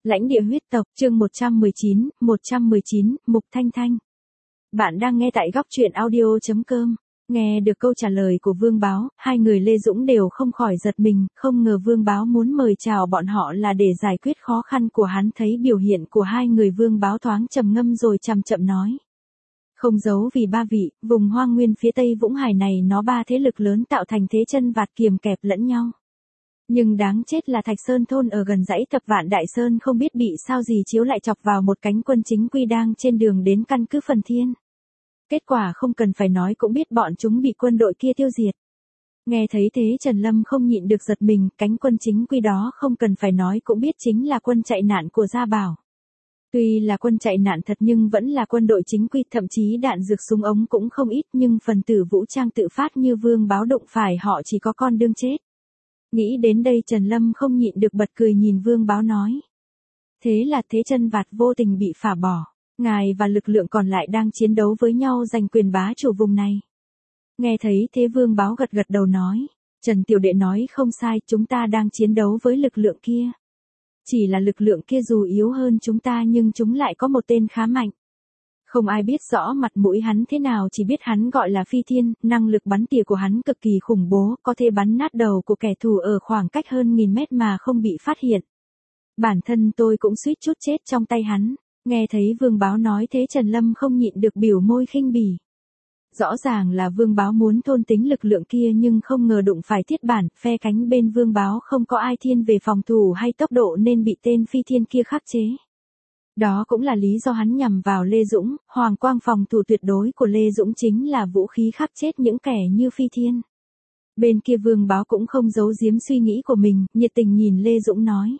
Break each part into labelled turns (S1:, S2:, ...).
S1: Lãnh địa huyết tộc, chương 119, Mục Thanh Thanh. Bạn đang nghe tại góc truyện audio.com. Nghe được câu trả lời của Vương Báo, hai người Lê Dũng đều không khỏi giật mình, không ngờ Vương Báo muốn mời chào bọn họ là để giải quyết khó khăn của hắn. Thấy biểu hiện của hai người, Vương Báo thoáng trầm ngâm rồi chậm chậm nói. Không giấu vì ba vị, vùng hoang nguyên phía tây Vũng Hải này nó ba thế lực lớn tạo thành thế chân vạc kiềm kẹp lẫn nhau. Nhưng đáng chết là Thạch Sơn thôn ở gần dãy Thập Vạn Đại Sơn không biết bị sao gì chiếu lại chọc vào một cánh quân chính quy đang trên đường đến căn cứ Phần Thiên. Kết quả không cần phải nói cũng biết bọn chúng bị quân đội kia tiêu diệt. Nghe thấy thế Trần Lâm không nhịn được giật mình, cánh quân chính quy đó không cần phải nói cũng biết chính là quân chạy nạn của Gia Bảo. Tuy là quân chạy nạn thật nhưng vẫn là quân đội chính quy, thậm chí đạn dược súng ống cũng không ít, nhưng phần tử vũ trang tự phát như Vương Báo đụng phải họ chỉ có con đương chết. Nghĩ đến đây Trần Lâm không nhịn được bật cười nhìn Vương Báo nói. Thế là thế chân vạt vô tình bị phả bỏ. Ngài và lực lượng còn lại đang chiến đấu với nhau giành quyền bá chủ vùng này. Nghe thấy thế Vương Báo gật gật đầu nói. Trần tiểu đệ nói không sai, chúng ta đang chiến đấu với lực lượng kia. Chỉ là lực lượng kia dù yếu hơn chúng ta nhưng chúng lại có một tên khá mạnh. Không ai biết rõ mặt mũi hắn thế nào, chỉ biết hắn gọi là Phi Thiên, năng lực bắn tỉa của hắn cực kỳ khủng bố, có thể bắn nát đầu của kẻ thù ở khoảng cách hơn 1000 mét mà không bị phát hiện. Bản thân tôi cũng suýt chút chết trong tay hắn. Nghe thấy Vương Báo nói thế Trần Lâm không nhịn được biểu môi khinh bỉ. Rõ ràng là Vương Báo muốn thôn tính lực lượng kia nhưng không ngờ đụng phải Thiết Bản, phe cánh bên Vương Báo không có ai thiên về phòng thủ hay tốc độ nên bị tên Phi Thiên kia khắc chế. Đó cũng là lý do hắn nhằm vào Lê Dũng, hoàng quang phòng thủ tuyệt đối của Lê Dũng chính là vũ khí khắc chết những kẻ như Phi Thiên. Bên kia Vương Báo cũng không giấu giếm suy nghĩ của mình, nhiệt tình nhìn Lê Dũng nói.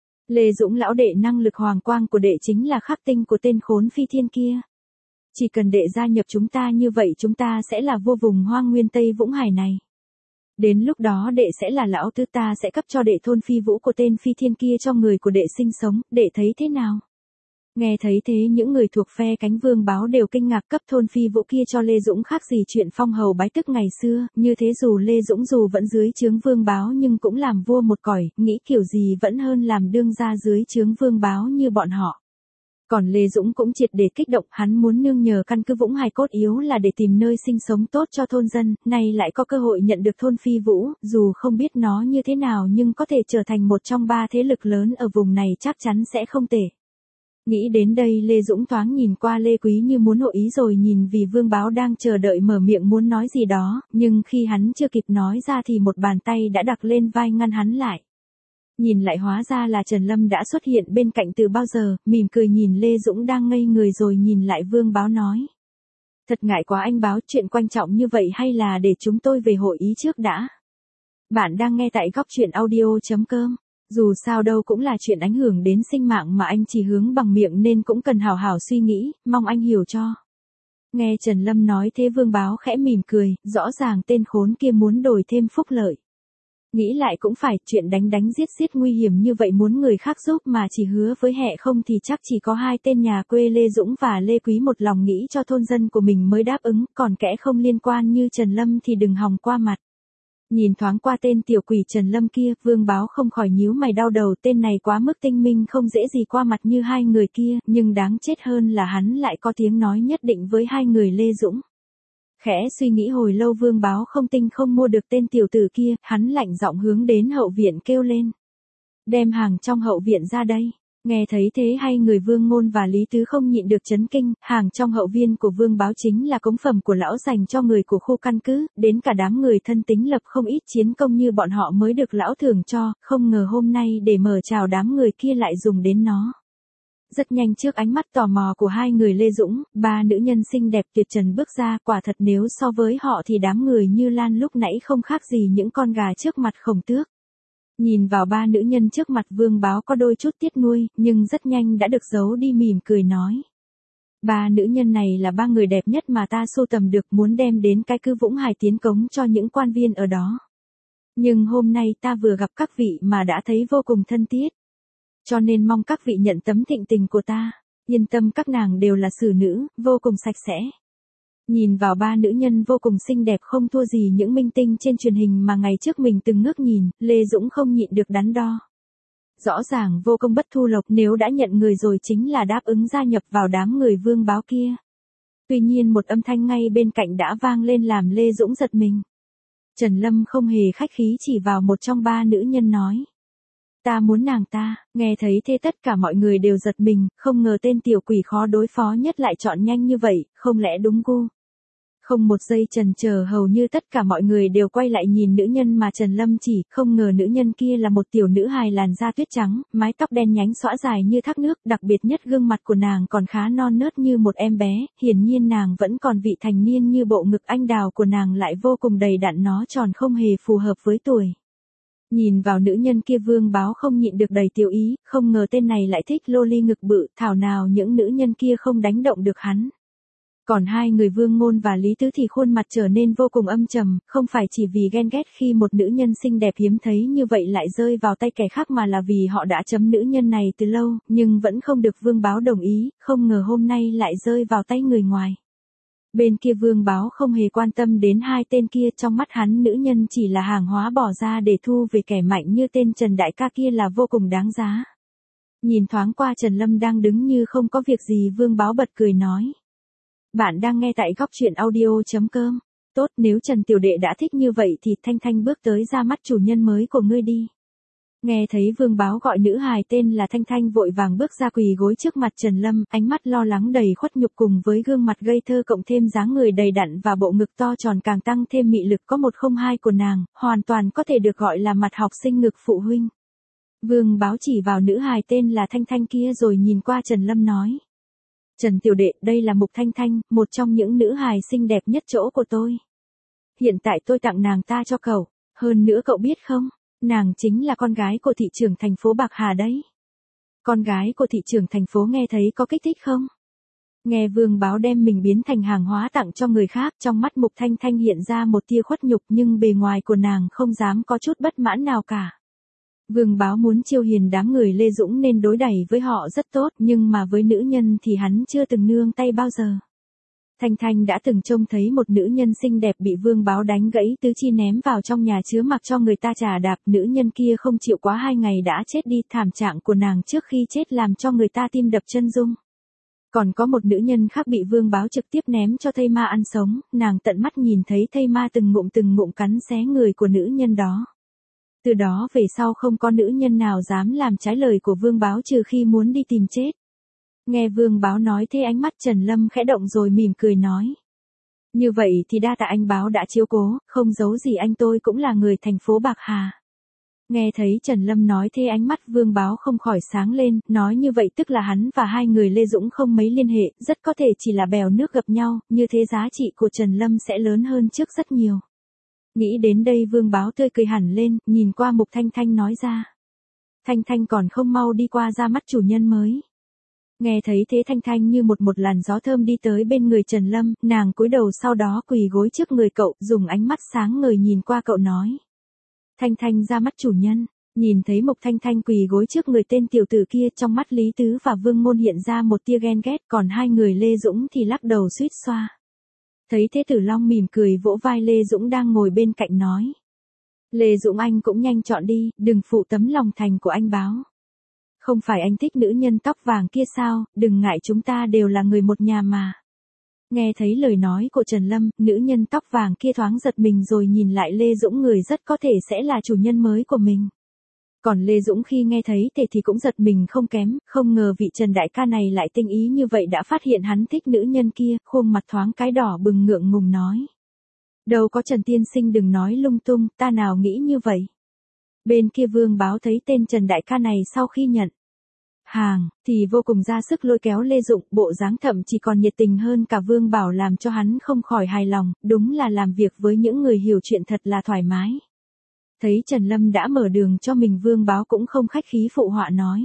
S1: Lê Dũng lão đệ, năng lực hoàng quang của đệ chính là khắc tinh của tên khốn Phi Thiên kia. Chỉ cần đệ gia nhập chúng ta như vậy chúng ta sẽ là vua vùng hoang nguyên Tây Vũng Hải này. Đến lúc đó đệ sẽ là lão tứ, ta sẽ cấp cho đệ thôn phi vũ của tên Phi Thiên kia cho người của đệ sinh sống, đệ thấy thế nào? Nghe thấy thế những người thuộc phe cánh Vương Báo đều kinh ngạc, cấp thôn phi vũ kia cho Lê Dũng khác gì chuyện phong hầu bái tước ngày xưa, như thế dù Lê Dũng dù vẫn dưới trướng Vương Báo nhưng cũng làm vua một cõi, nghĩ kiểu gì vẫn hơn làm đương gia dưới trướng Vương Báo như bọn họ. Còn Lê Dũng cũng triệt để kích động, hắn muốn nương nhờ căn cứ Vũng Hải cốt yếu là để tìm nơi sinh sống tốt cho thôn dân, nay lại có cơ hội nhận được thôn phi vũ, dù không biết nó như thế nào nhưng có thể trở thành một trong ba thế lực lớn ở vùng này chắc chắn sẽ không tệ. Nghĩ đến đây Lê Dũng thoáng nhìn qua Lê Quý như muốn hội ý rồi nhìn vì Vương Báo đang chờ đợi mở miệng muốn nói gì đó, nhưng khi hắn chưa kịp nói ra thì một bàn tay đã đặt lên vai ngăn hắn lại. Nhìn lại hóa ra là Trần Lâm đã xuất hiện bên cạnh từ bao giờ, mỉm cười nhìn Lê Dũng đang ngây người rồi nhìn lại Vương Báo nói. Thật ngại quá anh Báo, chuyện quan trọng như vậy hay là để chúng tôi về hội ý trước đã. Bạn đang nghe tại góc truyện audio.com. Dù sao đâu cũng là chuyện ảnh hưởng đến sinh mạng mà anh chỉ hướng bằng miệng nên cũng cần hào hào suy nghĩ, mong anh hiểu cho. Nghe Trần Lâm nói thế Vương Báo khẽ mỉm cười, rõ ràng tên khốn kia muốn đổi thêm phúc lợi. Nghĩ lại cũng phải, chuyện đánh giết nguy hiểm như vậy muốn người khác giúp mà chỉ hứa với hẹ không thì chắc chỉ có hai tên nhà quê Lê Dũng và Lê Quý một lòng nghĩ cho thôn dân của mình mới đáp ứng, còn kẻ không liên quan như Trần Lâm thì đừng hòng qua mặt. Nhìn thoáng qua tên tiểu quỷ Trần Lâm kia, Vương Báo không khỏi nhíu mày đau đầu, tên này quá mức tinh minh không dễ gì qua mặt như hai người kia, nhưng đáng chết hơn là hắn lại có tiếng nói nhất định với hai người Lê Dũng. Khẽ suy nghĩ hồi lâu Vương Báo không tinh không mua được tên tiểu tử kia, hắn lạnh giọng hướng đến hậu viện kêu lên. Đem hàng trong hậu viện ra đây. Nghe thấy thế hai người Vương Ngôn và Lý Tứ không nhịn được chấn kinh, hàng trong hậu viên của Vương Báo chính là cống phẩm của lão dành cho người của khu căn cứ, đến cả đám người thân tính lập không ít chiến công như bọn họ mới được lão thưởng cho, không ngờ hôm nay để mở chào đám người kia lại dùng đến nó. Rất nhanh trước ánh mắt tò mò của hai người Lê Dũng, ba nữ nhân xinh đẹp tuyệt trần bước ra, quả thật nếu so với họ thì đám người Như Lan lúc nãy không khác gì những con gà trước mặt Khổng Tước. Nhìn vào ba nữ nhân trước mặt Vương Báo có đôi chút tiếc nuôi, nhưng rất nhanh đã được giấu đi, mỉm cười nói. Ba nữ nhân này là ba người đẹp nhất mà ta sưu tầm được, muốn đem đến cái cứ Vũng Hải tiến cống cho những quan viên ở đó. Nhưng hôm nay ta vừa gặp các vị mà đã thấy vô cùng thân thiết. Cho nên mong các vị nhận tấm thịnh tình của ta, yên tâm các nàng đều là xử nữ, vô cùng sạch sẽ. Nhìn vào ba nữ nhân vô cùng xinh đẹp không thua gì những minh tinh trên truyền hình mà ngày trước mình từng ngước nhìn, Lê Dũng không nhịn được đắn đo. Rõ ràng vô công bất thu lộc, nếu đã nhận người rồi chính là đáp ứng gia nhập vào đám người Vương Báo kia. Tuy nhiên một âm thanh ngay bên cạnh đã vang lên làm Lê Dũng giật mình. Trần Lâm không hề khách khí chỉ vào một trong ba nữ nhân nói. Ta muốn nàng ta. Nghe thấy thế tất cả mọi người đều giật mình, không ngờ tên tiểu quỷ khó đối phó nhất lại chọn nhanh như vậy, không lẽ đúng gu. Không một giây chần chờ, hầu như tất cả mọi người đều quay lại nhìn nữ nhân mà Trần Lâm chỉ, không ngờ nữ nhân kia là một tiểu nữ hài làn da tuyết trắng, mái tóc đen nhánh xõa dài như thác nước, đặc biệt nhất gương mặt của nàng còn khá non nớt như một em bé, hiển nhiên nàng vẫn còn vị thành niên, như bộ ngực anh đào của nàng lại vô cùng đầy đặn, nó tròn không hề phù hợp với tuổi. Nhìn vào nữ nhân kia Vương Báo không nhịn được đầy tiểu ý, không ngờ tên này lại thích loli ngực bự, thảo nào những nữ nhân kia không đánh động được hắn. Còn hai người Vương Ngôn và Lý Tứ thì khuôn mặt trở nên vô cùng âm trầm, không phải chỉ vì ghen ghét khi một nữ nhân xinh đẹp hiếm thấy như vậy lại rơi vào tay kẻ khác, mà là vì họ đã chấm nữ nhân này từ lâu, nhưng vẫn không được Vương Báo đồng ý, không ngờ hôm nay lại rơi vào tay người ngoài. Bên kia Vương Báo không hề quan tâm đến hai tên kia, trong mắt hắn nữ nhân chỉ là hàng hóa bỏ ra để thu về kẻ mạnh như tên Trần đại ca kia là vô cùng đáng giá. Nhìn thoáng qua Trần Lâm đang đứng như không có việc gì, Vương Báo bật cười nói. Bạn đang nghe tại góc truyện audio.com. Tốt, nếu Trần tiểu đệ đã thích như vậy thì Thanh Thanh bước tới ra mắt chủ nhân mới của ngươi đi. Nghe thấy Vương Báo gọi nữ hài tên là Thanh Thanh, vội vàng bước ra quỳ gối trước mặt Trần Lâm, ánh mắt lo lắng đầy khuất nhục, cùng với gương mặt ngây thơ cộng thêm dáng người đầy đặn và bộ ngực to tròn càng tăng thêm mị lực có 102 của nàng, hoàn toàn có thể được gọi là mặt học sinh ngực phụ huynh. Vương Báo chỉ vào nữ hài tên là Thanh Thanh kia rồi nhìn qua Trần Lâm nói. Trần tiểu đệ, đây là Mục Thanh Thanh, một trong những nữ hài xinh đẹp nhất chỗ của tôi. Hiện tại tôi tặng nàng ta cho cậu, hơn nữa cậu biết không, nàng chính là con gái của thị trưởng thành phố Bạc Hà đấy. Con gái của thị trưởng thành phố nghe thấy có kích thích không? Nghe Vương Báo đem mình biến thành hàng hóa tặng cho người khác, trong mắt Mục Thanh Thanh hiện ra một tia khuất nhục, nhưng bề ngoài của nàng không dám có chút bất mãn nào cả. Vương Báo muốn chiêu hiền đám người Lê Dũng nên đối đẩy với họ rất tốt, nhưng mà với nữ nhân thì hắn chưa từng nương tay bao giờ. Thanh Thanh đã từng trông thấy một nữ nhân xinh đẹp bị Vương Báo đánh gãy tứ chi ném vào trong nhà chứa mặc cho người ta chà đạp, nữ nhân kia không chịu quá 2 ngày đã chết đi, thảm trạng của nàng trước khi chết làm cho người ta tim đập chân rung. Còn có một nữ nhân khác bị Vương Báo trực tiếp ném cho thây ma ăn sống, nàng tận mắt nhìn thấy thây ma từng ngụm cắn xé người của nữ nhân đó. Từ đó về sau không có nữ nhân nào dám làm trái lời của Vương Báo trừ khi muốn đi tìm chết. Nghe Vương Báo nói thế ánh mắt Trần Lâm khẽ động rồi mỉm cười nói. Như vậy thì đa tạ anh Báo đã chiếu cố, không giấu gì anh tôi cũng là người thành phố Bạc Hà. Nghe thấy Trần Lâm nói thế ánh mắt Vương Báo không khỏi sáng lên, nói như vậy tức là hắn và hai người Lê Dũng không mấy liên hệ, rất có thể chỉ là bèo nước gặp nhau, như thế giá trị của Trần Lâm sẽ lớn hơn trước rất nhiều. Nghĩ đến đây Vương Báo tươi cười hẳn lên, nhìn qua Mục Thanh Thanh nói ra. Thanh Thanh còn không mau đi qua ra mắt chủ nhân mới. Nghe thấy thế Thanh Thanh như một làn gió thơm đi tới bên người Trần Lâm, nàng cúi đầu sau đó quỳ gối trước người cậu, dùng ánh mắt sáng ngời nhìn qua cậu nói. Thanh Thanh ra mắt chủ nhân. Nhìn thấy Mục Thanh Thanh quỳ gối trước người tên tiểu tử kia, trong mắt Lý Tứ và Vương Ngôn hiện ra một tia ghen ghét, còn hai người Lê Dũng thì lắc đầu suýt xoa. Thấy thế Tử Long mỉm cười vỗ vai Lê Dũng đang ngồi bên cạnh nói. Lê Dũng anh cũng nhanh chọn đi, đừng phụ tấm lòng thành của anh Báo. Không phải anh thích nữ nhân tóc vàng kia sao, đừng ngại chúng ta đều là người một nhà mà. Nghe thấy lời nói của Trần Lâm, nữ nhân tóc vàng kia thoáng giật mình rồi nhìn lại Lê Dũng, người rất có thể sẽ là chủ nhân mới của mình. Còn Lê Dũng khi nghe thấy thế thì cũng giật mình không kém, không ngờ vị Trần đại ca này lại tinh ý như vậy, đã phát hiện hắn thích nữ nhân kia, khuôn mặt thoáng cái đỏ bừng ngượng ngùng nói. Đâu có Trần tiên sinh, đừng nói lung tung, ta nào nghĩ như vậy. Bên kia Vương Báo thấy tên Trần đại ca này sau khi nhận hàng, thì vô cùng ra sức lôi kéo Lê Dũng, bộ dáng thậm chí còn nhiệt tình hơn cả Vương Bảo, làm cho hắn không khỏi hài lòng, đúng là làm việc với những người hiểu chuyện thật là thoải mái. Thấy Trần Lâm đã mở đường cho mình, Vương Báo cũng không khách khí phụ họa nói.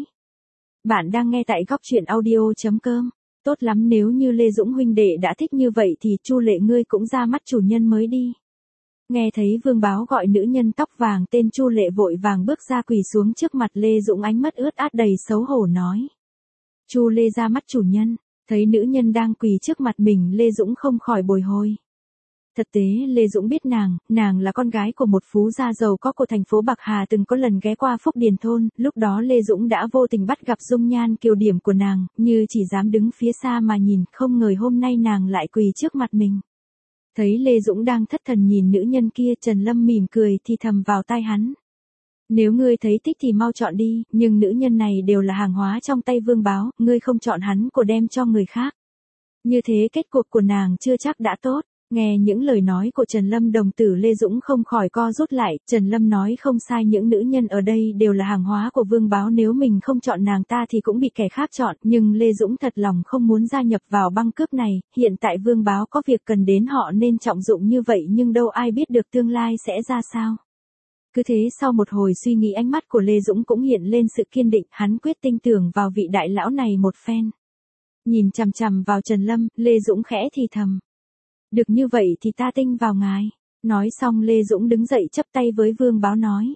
S1: Bạn đang nghe tại góc truyện audio.com. Tốt lắm, nếu như Lê Dũng huynh đệ đã thích như vậy thì Chu Lệ ngươi cũng ra mắt chủ nhân mới đi. Nghe thấy Vương Báo gọi nữ nhân tóc vàng tên Chu Lệ, vội vàng bước ra quỳ xuống trước mặt Lê Dũng, ánh mắt ướt át đầy xấu hổ nói. Chu Lê ra mắt chủ nhân. Thấy nữ nhân đang quỳ trước mặt mình, Lê Dũng không khỏi bồi hồi. Thực tế Lê Dũng biết nàng là con gái của một phú gia giàu có của thành phố Bạc Hà từng có lần ghé qua Phúc Điền thôn, lúc đó Lê Dũng đã vô tình bắt gặp dung nhan kiều điểm của nàng, như chỉ dám đứng phía xa mà nhìn, không ngờ hôm nay nàng lại quỳ trước mặt mình. Thấy Lê Dũng đang thất thần nhìn nữ nhân kia, Trần Lâm mỉm cười thì thầm vào tai hắn. Nếu ngươi thấy thích thì mau chọn đi, nhưng nữ nhân này đều là hàng hóa trong tay Vương Báo, ngươi không chọn hắn của đem cho người khác. Như thế kết cục của nàng chưa chắc đã tốt. Nghe những lời nói của Trần Lâm, đồng tử Lê Dũng không khỏi co rút lại, Trần Lâm nói không sai, những nữ nhân ở đây đều là hàng hóa của Vương Báo, nếu mình không chọn nàng ta thì cũng bị kẻ khác chọn, nhưng Lê Dũng thật lòng không muốn gia nhập vào băng cướp này, hiện tại Vương Báo có việc cần đến họ nên trọng dụng như vậy, nhưng đâu ai biết được tương lai sẽ ra sao. Cứ thế sau một hồi suy nghĩ, ánh mắt của Lê Dũng cũng hiện lên sự kiên định, hắn quyết tin tưởng vào vị đại lão này một phen. Nhìn chằm chằm vào Trần Lâm, Lê Dũng khẽ thì thầm. Được như vậy thì ta tin vào ngài. Nói xong Lê Dũng đứng dậy chắp tay với Vương Báo nói.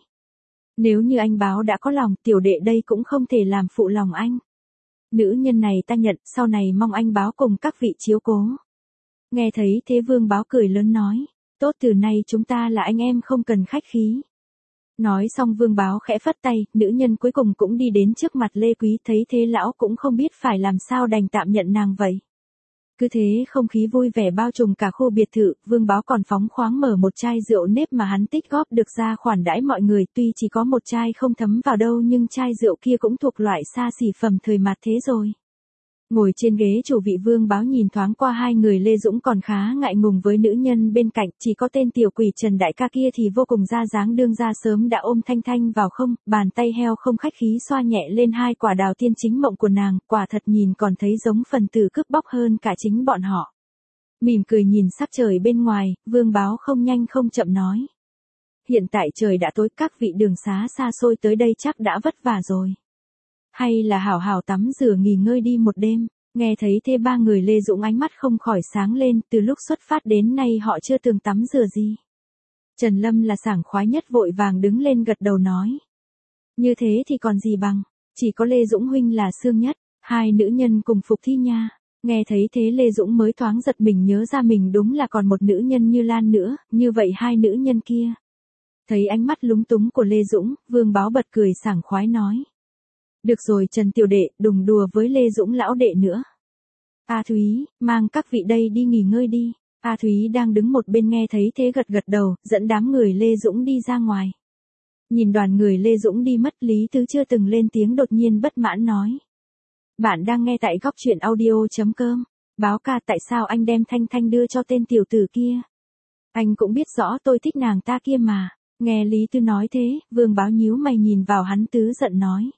S1: Nếu như anh Báo đã có lòng, tiểu đệ đây cũng không thể làm phụ lòng anh. Nữ nhân này ta nhận, sau này mong anh Báo cùng các vị chiếu cố. Nghe thấy thế Vương Báo cười lớn nói. Tốt, từ nay chúng ta là anh em, không cần khách khí. Nói xong Vương Báo khẽ phất tay, nữ nhân cuối cùng cũng đi đến trước mặt Lê Quý, thấy thế lão cũng không biết phải làm sao, đành tạm nhận nàng vậy. Cứ thế không khí vui vẻ bao trùm cả khu biệt thự, Vương Báo còn phóng khoáng mở một chai rượu nếp mà hắn tích góp được ra khoản đãi mọi người, tuy chỉ có một chai không thấm vào đâu nhưng chai rượu kia cũng thuộc loại xa xỉ phẩm thời mạt thế rồi. Ngồi trên ghế chủ vị, Vương Báo nhìn thoáng qua hai người, Lê Dũng còn khá ngại ngùng với nữ nhân bên cạnh, chỉ có tên tiểu quỷ Trần đại ca kia thì vô cùng ra dáng, đương ra sớm đã ôm Thanh Thanh vào không, bàn tay heo không khách khí xoa nhẹ lên hai quả đào tiên chính mộng của nàng, quả thật nhìn còn thấy giống phần tử cướp bóc hơn cả chính bọn họ. Mỉm cười nhìn sắc trời bên ngoài, Vương Báo không nhanh không chậm nói. Hiện tại trời đã tối, các vị đường xá xa xôi tới đây chắc đã vất vả rồi. Hay là hảo hảo tắm rửa nghỉ ngơi đi một đêm. Nghe thấy thế ba người Lê Dũng ánh mắt không khỏi sáng lên, từ lúc xuất phát đến nay họ chưa từng tắm rửa gì. Trần Lâm là sảng khoái nhất, vội vàng đứng lên gật đầu nói. Như thế thì còn gì bằng, chỉ có Lê Dũng huynh là xương nhất, hai nữ nhân cùng phục thi nha. Nghe thấy thế Lê Dũng mới thoáng giật mình, nhớ ra mình đúng là còn một nữ nhân Như Lan nữa, như vậy hai nữ nhân kia. Thấy ánh mắt lúng túng của Lê Dũng, Vương Báo bật cười sảng khoái nói. Được rồi Trần tiểu đệ, đừng đùa với Lê Dũng lão đệ nữa. A Thúy, mang các vị đây đi nghỉ ngơi đi. A Thúy đang đứng một bên nghe thấy thế gật gật đầu, dẫn đám người Lê Dũng đi ra ngoài. Nhìn đoàn người Lê Dũng đi mất, Lý Tứ chưa từng lên tiếng đột nhiên bất mãn nói. Bạn đang nghe tại góc truyện audio.com. Báo ca, tại sao anh đem Thanh Thanh đưa cho tên tiểu tử kia? Anh cũng biết rõ tôi thích nàng ta kia mà. Nghe Lý Tứ nói thế, Vương Báo nhíu mày nhìn vào hắn, Tứ giận nói.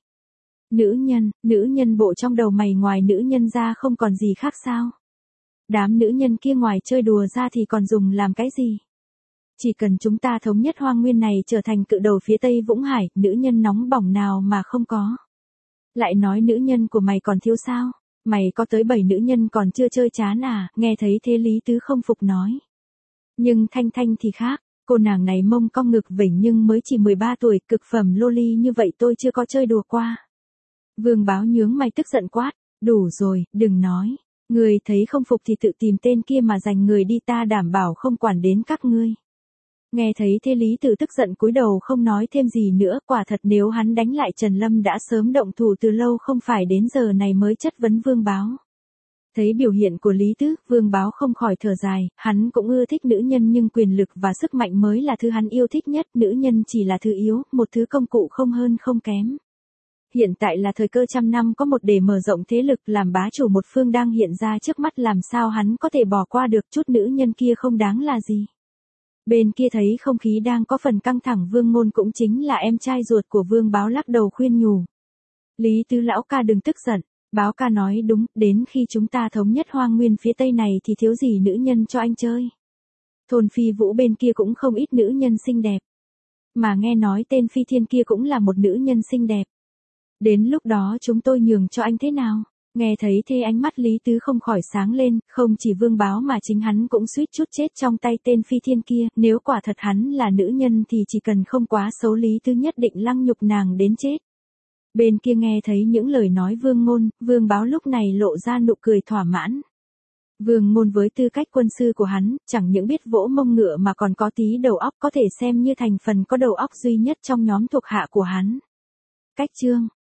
S1: Nữ nhân bộ trong đầu mày ngoài nữ nhân ra không còn gì khác sao? Đám nữ nhân kia ngoài chơi đùa ra thì còn dùng làm cái gì? Chỉ cần chúng ta thống nhất Hoang Nguyên này trở thành cự đầu phía Tây Vũng Hải, nữ nhân nóng bỏng nào mà không có. Lại nói nữ nhân của mày còn thiếu sao? Mày có tới 7 nữ nhân còn chưa chơi chán à? Nghe thấy thế Lý Tứ không phục nói. Nhưng Thanh Thanh thì khác, cô nàng này mông cong ngực vểnh nhưng mới chỉ 13 tuổi, cực phẩm loli như vậy tôi chưa có chơi đùa qua. Vương Báo nhướng mày tức giận quát, đủ rồi, đừng nói. Người thấy không phục thì tự tìm tên kia mà giành người đi, ta đảm bảo không quản đến các ngươi. Nghe thấy thế Lý Tử tức giận cúi đầu không nói thêm gì nữa, quả thật nếu hắn đánh lại Trần Lâm đã sớm động thủ từ lâu, không phải đến giờ này mới chất vấn Vương Báo. Thấy biểu hiện của Lý Tứ, Vương Báo không khỏi thở dài, hắn cũng ưa thích nữ nhân nhưng quyền lực và sức mạnh mới là thứ hắn yêu thích nhất, nữ nhân chỉ là thứ yếu, một thứ công cụ không hơn không kém. Hiện tại là thời cơ trăm năm có một để mở rộng thế lực, làm bá chủ một phương đang hiện ra trước mắt, làm sao hắn có thể bỏ qua được, chút nữ nhân kia không đáng là gì. Bên kia thấy không khí đang có phần căng thẳng, Vương Ngôn cũng chính là em trai ruột của Vương Báo lắc đầu khuyên nhủ. Lý Tứ lão ca đừng tức giận, Báo ca nói đúng, đến khi chúng ta thống nhất Hoang Nguyên phía Tây này thì thiếu gì nữ nhân cho anh chơi. Thôn Phi Vũ bên kia cũng không ít nữ nhân xinh đẹp. Mà nghe nói tên Phi Thiên kia cũng là một nữ nhân xinh đẹp. Đến lúc đó chúng tôi nhường cho anh thế nào? Nghe thấy thế ánh mắt Lý Tứ không khỏi sáng lên, không chỉ Vương Báo mà chính hắn cũng suýt chút chết trong tay tên Phi Thiên kia, nếu quả thật hắn là nữ nhân thì chỉ cần không quá xấu Lý Tứ nhất định lăng nhục nàng đến chết. Bên kia nghe thấy những lời nói Vương Ngôn, Vương Báo lúc này lộ ra nụ cười thỏa mãn. Vương Ngôn với tư cách quân sư của hắn, chẳng những biết vỗ mông ngựa mà còn có tí đầu óc, có thể xem như thành phần có đầu óc duy nhất trong nhóm thuộc hạ của hắn. Cách chương